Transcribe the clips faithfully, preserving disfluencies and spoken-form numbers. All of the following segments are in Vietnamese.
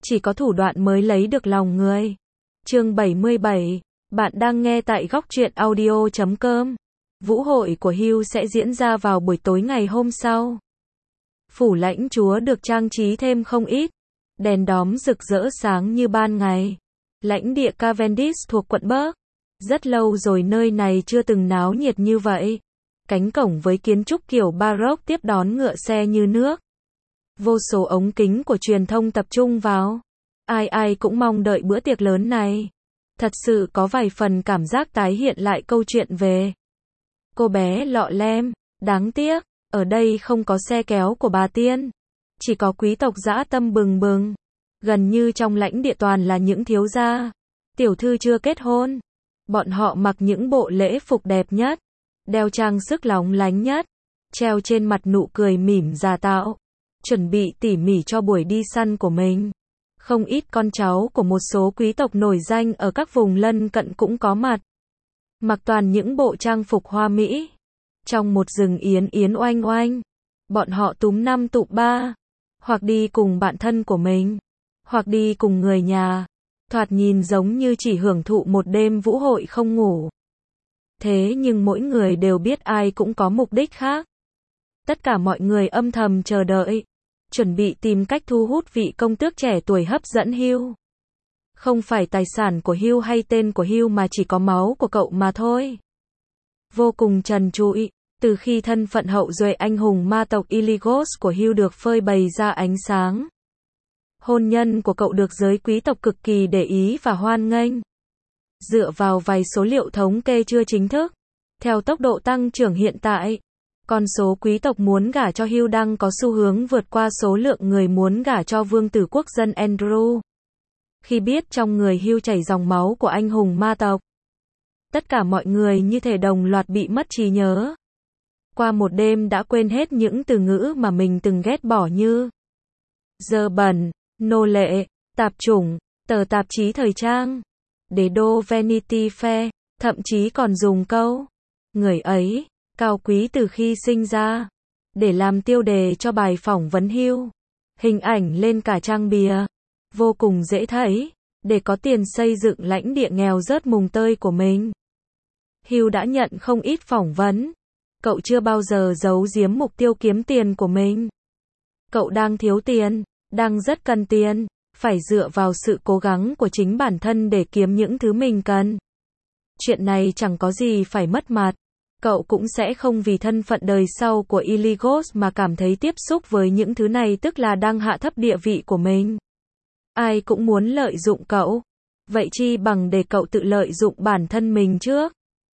Chỉ có thủ đoạn mới lấy được lòng người. Chương bảy mươi bảy. Bạn đang nghe tại góc truyện audio chấm com. Vũ hội của Hugh sẽ diễn ra vào buổi tối ngày hôm sau. Phủ lãnh chúa được trang trí thêm không ít. Đèn đóm rực rỡ sáng như ban ngày. Lãnh địa Cavendish thuộc quận Burke. Rất lâu rồi nơi này chưa từng náo nhiệt như vậy. Cánh cổng với kiến trúc kiểu Baroque tiếp đón ngựa xe như nước. Vô số ống kính của truyền thông tập trung vào. Ai ai cũng mong đợi bữa tiệc lớn này. Thật sự có vài phần cảm giác tái hiện lại câu chuyện về cô bé lọ lem. Đáng tiếc, ở đây không có xe kéo của bà tiên. Chỉ có quý tộc dã tâm bừng bừng. Gần như trong lãnh địa toàn là những thiếu gia, tiểu thư chưa kết hôn. Bọn họ mặc những bộ lễ phục đẹp nhất, đeo trang sức lóng lánh nhất, treo trên mặt nụ cười mỉm giả tạo, chuẩn bị tỉ mỉ cho buổi đi săn của mình. Không ít con cháu của một số quý tộc nổi danh ở các vùng lân cận cũng có mặt. Mặc toàn những bộ trang phục hoa mỹ. Trong một rừng yến yến oanh oanh, bọn họ túm năm tụ ba, hoặc đi cùng bạn thân của mình, hoặc đi cùng người nhà. Thoạt nhìn giống như chỉ hưởng thụ một đêm vũ hội không ngủ. Thế nhưng mỗi người đều biết ai cũng có mục đích khác. Tất cả mọi người âm thầm chờ đợi, chuẩn bị tìm cách thu hút vị công tước trẻ tuổi hấp dẫn Hugh. Không phải tài sản của Hugh hay tên của Hugh mà chỉ có máu của cậu mà thôi. Vô cùng trần trụi, từ khi thân phận hậu duệ anh hùng ma tộc Illigos của Hugh được phơi bày ra ánh sáng. Hôn nhân của cậu được giới quý tộc cực kỳ để ý và hoan nghênh. Dựa vào vài số liệu thống kê chưa chính thức, theo tốc độ tăng trưởng hiện tại, con số quý tộc muốn gả cho Hugh đang có xu hướng vượt qua số lượng người muốn gả cho vương tử quốc dân Andrew. Khi biết trong người Hugh chảy dòng máu của anh hùng ma tộc, tất cả mọi người như thể đồng loạt bị mất trí nhớ. Qua một đêm đã quên hết những từ ngữ mà mình từng ghét bỏ như dơ bẩn, nô lệ, tạp chủng, tờ tạp chí thời trang, đế đô Vanity Fair, thậm chí còn dùng câu người ấy cao quý từ khi sinh ra để làm tiêu đề cho bài phỏng vấn Hugh. Hình ảnh lên cả trang bìa, vô cùng dễ thấy, để có tiền xây dựng lãnh địa nghèo rớt mùng tơi của mình. Hugh đã nhận không ít phỏng vấn. Cậu chưa bao giờ giấu giếm mục tiêu kiếm tiền của mình. Cậu đang thiếu tiền, đang rất cần tiền, phải dựa vào sự cố gắng của chính bản thân để kiếm những thứ mình cần. Chuyện này chẳng có gì phải mất mặt. Cậu cũng sẽ không vì thân phận đời sau của Illigos mà cảm thấy tiếp xúc với những thứ này tức là đang hạ thấp địa vị của mình. Ai cũng muốn lợi dụng cậu. Vậy chi bằng để cậu tự lợi dụng bản thân mình trước.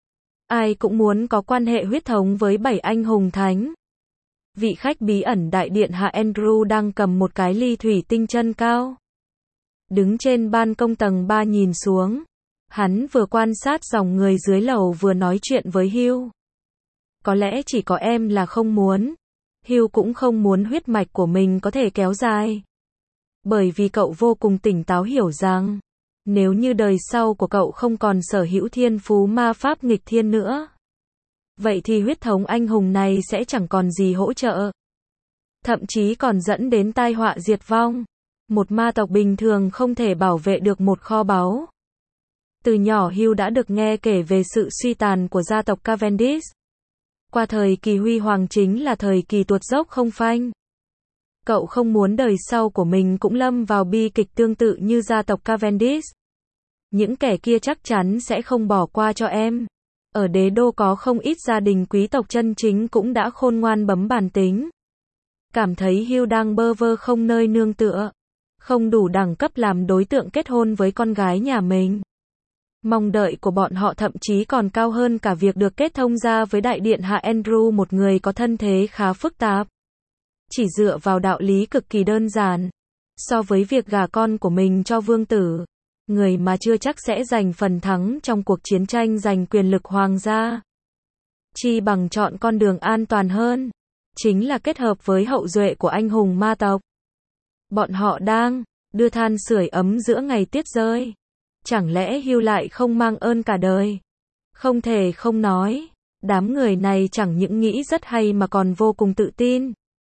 Ai cũng muốn có quan hệ huyết thống với bảy anh hùng thánh. Vị khách bí ẩn đại điện hạ Andrew đang cầm một cái ly thủy tinh chân cao. Đứng trên ban công tầng ba nhìn xuống. Hắn vừa quan sát dòng người dưới lầu vừa nói chuyện với Hugh. Có lẽ chỉ có em là không muốn. Hugh cũng không muốn huyết mạch của mình có thể kéo dài. Bởi vì cậu vô cùng tỉnh táo hiểu rằng, nếu như đời sau của cậu không còn sở hữu thiên phú ma pháp nghịch thiên nữa, vậy thì huyết thống anh hùng này sẽ chẳng còn gì hỗ trợ. Thậm chí còn dẫn đến tai họa diệt vong. Một ma tộc bình thường không thể bảo vệ được một kho báu. Từ nhỏ Hugh đã được nghe kể về sự suy tàn của gia tộc Cavendish. Qua thời kỳ huy hoàng chính là thời kỳ tuột dốc không phanh. Cậu không muốn đời sau của mình cũng lâm vào bi kịch tương tự như gia tộc Cavendish. Những kẻ kia chắc chắn sẽ không bỏ qua cho em. Ở đế đô có không ít gia đình quý tộc chân chính cũng đã khôn ngoan bấm bàn tính. Cảm thấy Hugh đang bơ vơ không nơi nương tựa, không đủ đẳng cấp làm đối tượng kết hôn với con gái nhà mình. Mong đợi của bọn họ thậm chí còn cao hơn cả việc được kết thông gia với đại điện hạ Andrew, một người có thân thế khá phức tạp. Chỉ dựa vào đạo lý cực kỳ đơn giản, so với việc gả con của mình cho vương tử, người mà chưa chắc sẽ giành phần thắng trong cuộc chiến tranh giành quyền lực hoàng gia. Chi bằng chọn con đường an toàn hơn, chính là kết hợp với hậu duệ của anh hùng ma tộc. Bọn họ đang đưa than sưởi ấm giữa ngày tuyết rơi. Chẳng lẽ Hugh lại không mang ơn cả đời? Không thể không nói, đám người này chẳng những nghĩ rất hay mà còn vô cùng tự tin.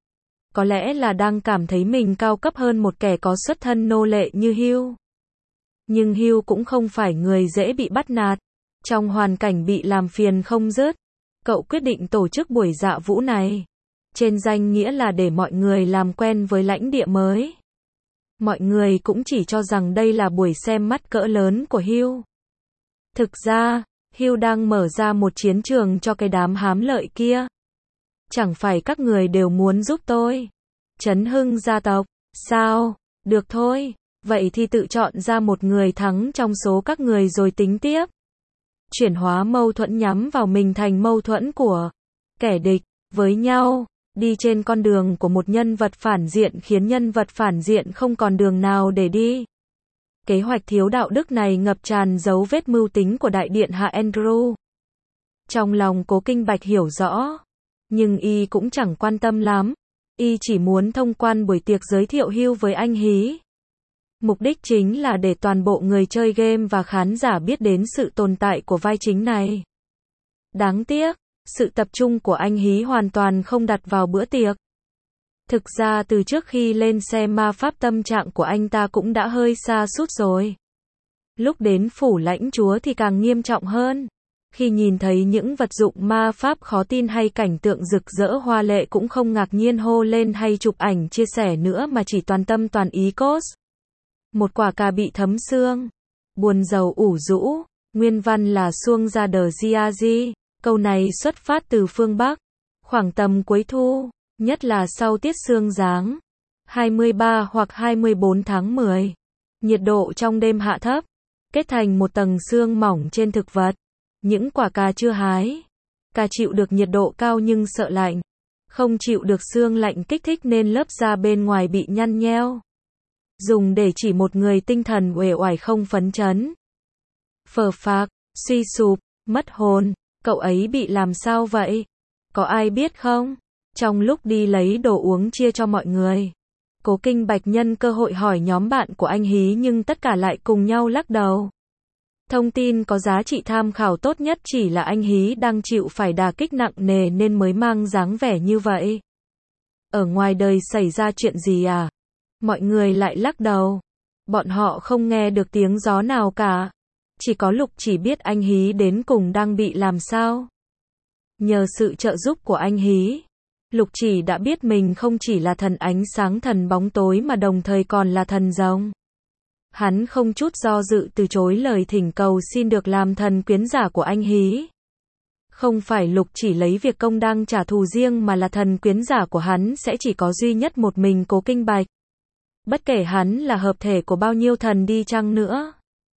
có lẽ là đang cảm thấy mình cao cấp hơn một kẻ có xuất thân nô lệ như Hugh. Nhưng Hugh cũng không phải người dễ bị bắt nạt. Trong hoàn cảnh bị làm phiền không dứt, cậu quyết định tổ chức buổi dạ vũ này. Trên danh nghĩa là để mọi người làm quen với lãnh địa mới. Mọi người cũng chỉ cho rằng đây là buổi xem mắt cỡ lớn của Hugh. Thực ra, Hugh đang mở ra một chiến trường cho cái đám hám lợi kia. Chẳng phải các người đều muốn giúp tôi trấn hưng gia tộc, sao? Được thôi, vậy thì tự chọn ra một người thắng trong số các người rồi tính tiếp. Chuyển hóa mâu thuẫn nhắm vào mình thành mâu thuẫn của kẻ địch với nhau. Đi trên con đường của một nhân vật phản diện khiến nhân vật phản diện không còn đường nào để đi. Kế hoạch thiếu đạo đức này ngập tràn dấu vết mưu tính của đại điện hạ Andrew. Trong lòng Cố Kinh Bạch hiểu rõ, nhưng y cũng chẳng quan tâm lắm. Y chỉ muốn thông qua buổi tiệc giới thiệu Hugh với anh Hí. Mục đích chính là để toàn bộ người chơi game và khán giả biết đến sự tồn tại của vai chính này. Đáng tiếc, sự tập trung của anh Hí hoàn toàn không đặt vào bữa tiệc. Thực ra từ trước khi lên xe ma pháp tâm trạng của anh ta cũng đã hơi sa sút rồi. Lúc đến phủ lãnh chúa thì càng nghiêm trọng hơn. Khi nhìn thấy những vật dụng ma pháp khó tin hay cảnh tượng rực rỡ hoa lệ cũng không ngạc nhiên hô lên hay chụp ảnh chia sẻ nữa mà chỉ toàn tâm toàn ý cos. Một quả cà bị thấm xương. Buồn rầu ủ rũ. Nguyên văn là xuông ra đờ gia di. Câu này xuất phát từ phương Bắc. Khoảng tầm cuối thu, nhất là sau tiết sương giáng. hai mươi ba hoặc hai mươi bốn tháng mười. Nhiệt độ trong đêm hạ thấp. Kết thành một tầng sương mỏng trên thực vật. Những quả cà chưa hái. Cà chịu được nhiệt độ cao nhưng sợ lạnh. Không chịu được sương lạnh kích thích nên lớp da bên ngoài bị nhăn nheo. Dùng để chỉ một người tinh thần uể oải không phấn chấn. Phờ phạc, suy sụp, mất hồn. Cậu ấy bị làm sao vậy? Có ai biết không? Trong lúc đi lấy đồ uống chia cho mọi người, Cố Kinh Bạch nhân cơ hội hỏi nhóm bạn của anh Hí nhưng tất cả lại cùng nhau lắc đầu. Thông tin có giá trị tham khảo tốt nhất chỉ là anh Hí đang chịu phải đả kích nặng nề nên mới mang dáng vẻ như vậy. Ở ngoài đời xảy ra chuyện gì à? Mọi người lại lắc đầu. Bọn họ không nghe được tiếng gió nào cả. Chỉ có Lục Chỉ biết anh Hí đến cùng đang bị làm sao. Nhờ sự trợ giúp của anh Hí, Lục Chỉ đã biết mình không chỉ là thần ánh sáng thần bóng tối mà đồng thời còn là thần rồng. Hắn không chút do dự từ chối lời thỉnh cầu xin được làm thần quyến giả của anh Hí. Không phải Lục Chỉ lấy việc công đang trả thù riêng mà là thần quyến giả của hắn sẽ chỉ có duy nhất một mình Cố Kinh Bạch. Bất kể hắn là hợp thể của bao nhiêu thần đi chăng nữa.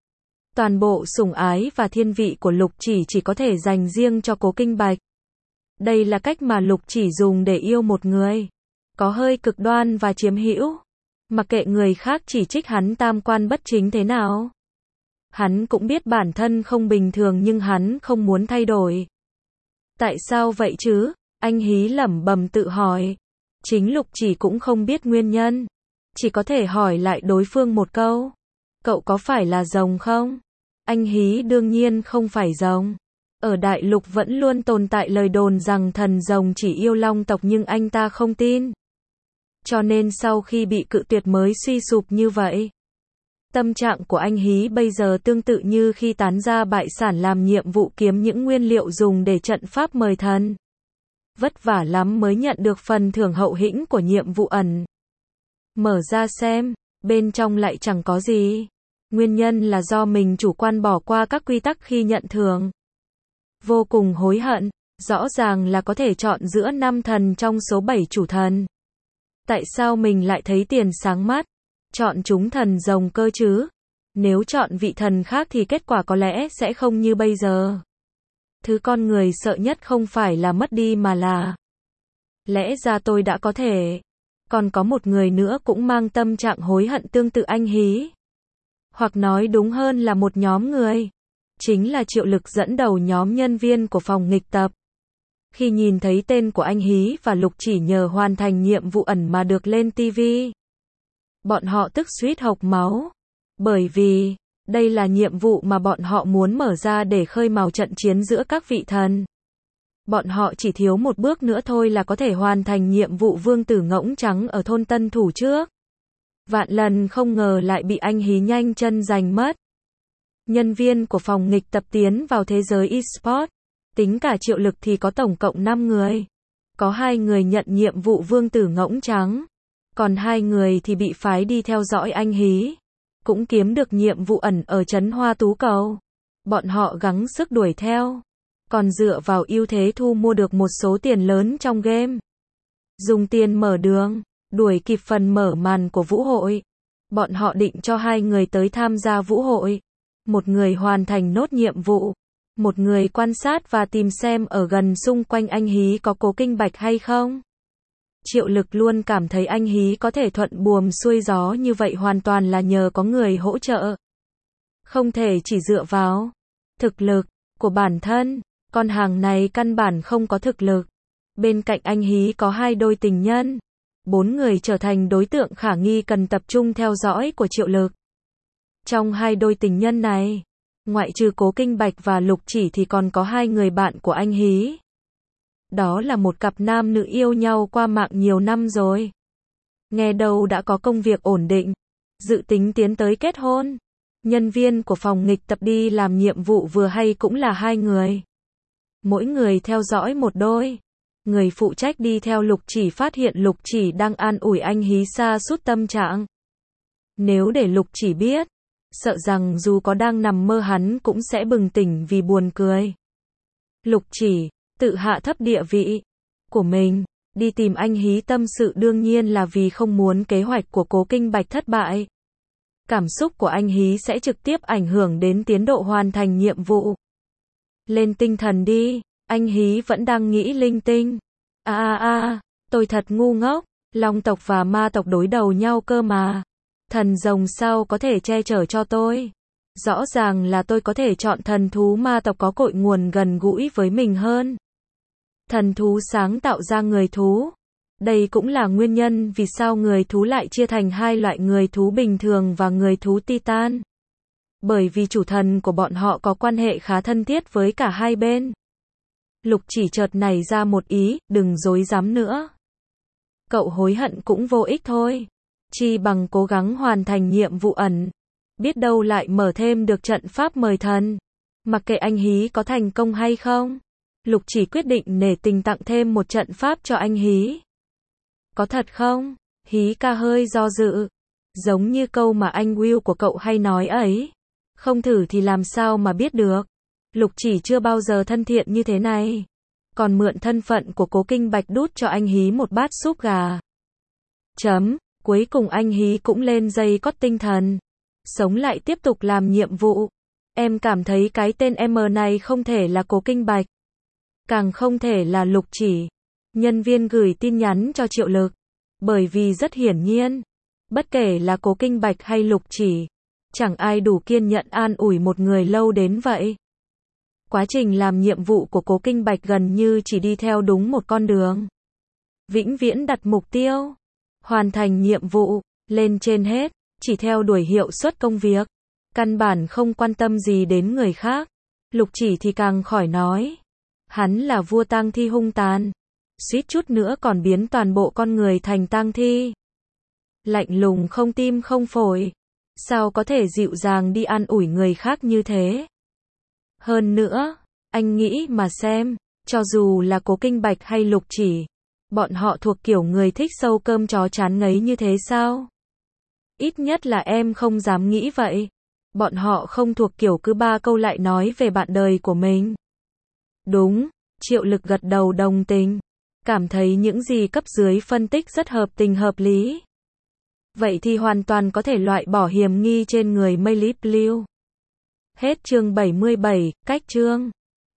Toàn bộ sủng ái và thiên vị của Lục Chỉ chỉ có thể dành riêng cho Cố Kinh Bạch. Đây là cách mà Lục Chỉ dùng để yêu một người. Có hơi cực đoan và chiếm hữu. Mặc kệ người khác chỉ trích hắn tam quan bất chính thế nào. Hắn cũng biết bản thân không bình thường nhưng hắn không muốn thay đổi. Tại sao vậy chứ? Anh Hí lẩm bẩm tự hỏi. Chính Lục Chỉ cũng không biết nguyên nhân. Chỉ có thể hỏi lại đối phương một câu. Cậu có phải là rồng không? Anh Hí đương nhiên không phải rồng. Ở đại lục vẫn luôn tồn tại lời đồn rằng thần rồng chỉ yêu long tộc nhưng anh ta không tin. Cho nên sau khi bị cự tuyệt mới suy sụp như vậy. Tâm trạng của anh Hí bây giờ tương tự như khi tán ra bại sản làm nhiệm vụ kiếm những nguyên liệu dùng để trận pháp mời thần. Vất vả lắm mới nhận được phần thưởng hậu hĩnh của nhiệm vụ ẩn. Mở ra xem, bên trong lại chẳng có gì. Nguyên nhân là do mình chủ quan bỏ qua các quy tắc khi nhận thưởng. Vô cùng hối hận, rõ ràng là có thể chọn giữa năm thần trong số bảy chủ thần. Tại sao mình lại thấy tiền sáng mắt? Chọn chúng thần rồng cơ chứ? Nếu chọn vị thần khác thì kết quả có lẽ sẽ không như bây giờ. Thứ con người sợ nhất không phải là mất đi mà là lẽ ra tôi đã có thể. Còn có một người nữa cũng mang tâm trạng hối hận tương tự anh Hí. Hoặc nói đúng hơn là một nhóm người. Chính là Triệu Lực dẫn đầu nhóm nhân viên của phòng nghịch tập. Khi nhìn thấy tên của anh Hí và Lục Chỉ nhờ hoàn thành nhiệm vụ ẩn mà được lên ti vi. Bọn họ tức suýt hộc máu. Bởi vì, đây là nhiệm vụ mà bọn họ muốn mở ra để khơi mào trận chiến giữa các vị thần. Bọn họ chỉ thiếu một bước nữa thôi là có thể hoàn thành nhiệm vụ vương tử ngỗng trắng ở thôn Tân Thủ trước. Vạn lần không ngờ lại bị anh Hí nhanh chân giành mất. Nhân viên của phòng nghịch tập tiến vào thế giới eSport. Tính cả Triệu Lực thì có tổng cộng năm người. Có hai người nhận nhiệm vụ vương tử ngỗng trắng. Còn hai người thì bị phái đi theo dõi anh Hí. Cũng kiếm được nhiệm vụ ẩn ở trấn Hoa Tú Cầu. Bọn họ gắng sức đuổi theo. Còn dựa vào ưu thế thu mua được một số tiền lớn trong game. Dùng tiền mở đường, đuổi kịp phần mở màn của vũ hội. Bọn họ định cho hai người tới tham gia vũ hội. Một người hoàn thành nốt nhiệm vụ. Một người quan sát và tìm xem ở gần xung quanh anh Hí có Cố Kinh Bạch hay không. Triệu Lực luôn cảm thấy anh Hí có thể thuận buồm xuôi gió như vậy hoàn toàn là nhờ có người hỗ trợ. Không thể chỉ dựa vào thực lực của bản thân. Con hàng này căn bản không có thực lực. Bên cạnh anh Hí có hai đôi tình nhân. Bốn người trở thành đối tượng khả nghi cần tập trung theo dõi của Triệu Lực. Trong hai đôi tình nhân này, ngoại trừ Cố Kinh Bạch và Lục Chỉ thì còn có hai người bạn của anh Hí. Đó là một cặp nam nữ yêu nhau qua mạng nhiều năm rồi. Nghe đâu đã có công việc ổn định, dự tính tiến tới kết hôn. Nhân viên của phòng nghịch tập đi làm nhiệm vụ vừa hay cũng là hai người. Mỗi người theo dõi một đôi. Người phụ trách đi theo Lục Chỉ phát hiện Lục Chỉ đang an ủi anh Hí sa sút tâm trạng. Nếu để Lục Chỉ biết, sợ rằng dù có đang nằm mơ hắn cũng sẽ bừng tỉnh vì buồn cười. Lục Chỉ tự hạ thấp địa vị của mình, đi tìm anh Hí tâm sự đương nhiên là vì không muốn kế hoạch của Cố Kinh Bạch thất bại. Cảm xúc của anh Hí sẽ trực tiếp ảnh hưởng đến tiến độ hoàn thành nhiệm vụ. Lên tinh thần đi, anh Hí vẫn đang nghĩ linh tinh. À à à, tôi thật ngu ngốc, Long tộc và ma tộc đối đầu nhau cơ mà. Thần rồng sao có thể che chở cho tôi? Rõ ràng là tôi có thể chọn thần thú ma tộc có cội nguồn gần gũi với mình hơn. Thần thú sáng tạo ra người thú. Đây cũng là nguyên nhân vì sao người thú lại chia thành hai loại người thú bình thường và người thú Titan. Bởi vì chủ thần của bọn họ có quan hệ khá thân thiết với cả hai bên. Lục Chỉ chợt nảy ra một ý, đừng dối dám nữa. Cậu hối hận cũng vô ích thôi. Chi bằng cố gắng hoàn thành nhiệm vụ ẩn. Biết đâu lại mở thêm được trận pháp mời thần. Mặc kệ anh Hí có thành công hay không. Lục Chỉ quyết định nể tình tặng thêm một trận pháp cho anh Hí. Có thật không? Hí ca hơi do dự. Giống như câu mà anh Will của cậu hay nói ấy. Không thử thì làm sao mà biết được. Lục Chỉ chưa bao giờ thân thiện như thế này. Còn mượn thân phận của Cố Kinh Bạch đút cho anh Hí một bát súp gà. Chấm. Cuối cùng anh Hí cũng lên dây cót tinh thần. Sống lại tiếp tục làm nhiệm vụ. Em cảm thấy cái tên M này không thể là Cố Kinh Bạch. Càng không thể là Lục Chỉ. Nhân viên gửi tin nhắn cho Triệu Lực. Bởi vì rất hiển nhiên. Bất kể là Cố Kinh Bạch hay Lục Chỉ. Chẳng ai đủ kiên nhẫn an ủi một người lâu đến vậy. Quá trình làm nhiệm vụ của Cố Kinh Bạch gần như chỉ đi theo đúng một con đường. Vĩnh viễn đặt mục tiêu. Hoàn thành nhiệm vụ. Lên trên hết. Chỉ theo đuổi hiệu suất công việc. Căn bản không quan tâm gì đến người khác. Lục Chỉ thì càng khỏi nói. Hắn là vua tang thi hung tàn. Suýt chút nữa còn biến toàn bộ con người thành tang thi. Lạnh lùng không tim không phổi. Sao có thể dịu dàng đi an ủi người khác như thế? Hơn nữa, anh nghĩ mà xem, cho dù là Cố Kinh Bạch hay Lục Chỉ, bọn họ thuộc kiểu người thích sâu cơm chó chán ngấy như thế sao? Ít nhất là em không dám nghĩ vậy. Bọn họ không thuộc kiểu cứ ba câu lại nói về bạn đời của mình. Đúng, Triệu Lực gật đầu đồng tình. Cảm thấy những gì cấp dưới phân tích rất hợp tình hợp lý. Vậy thì hoàn toàn có thể loại bỏ hiểm nghi trên người Meilip Blue. Hết chương bảy mươi bảy, cách chương.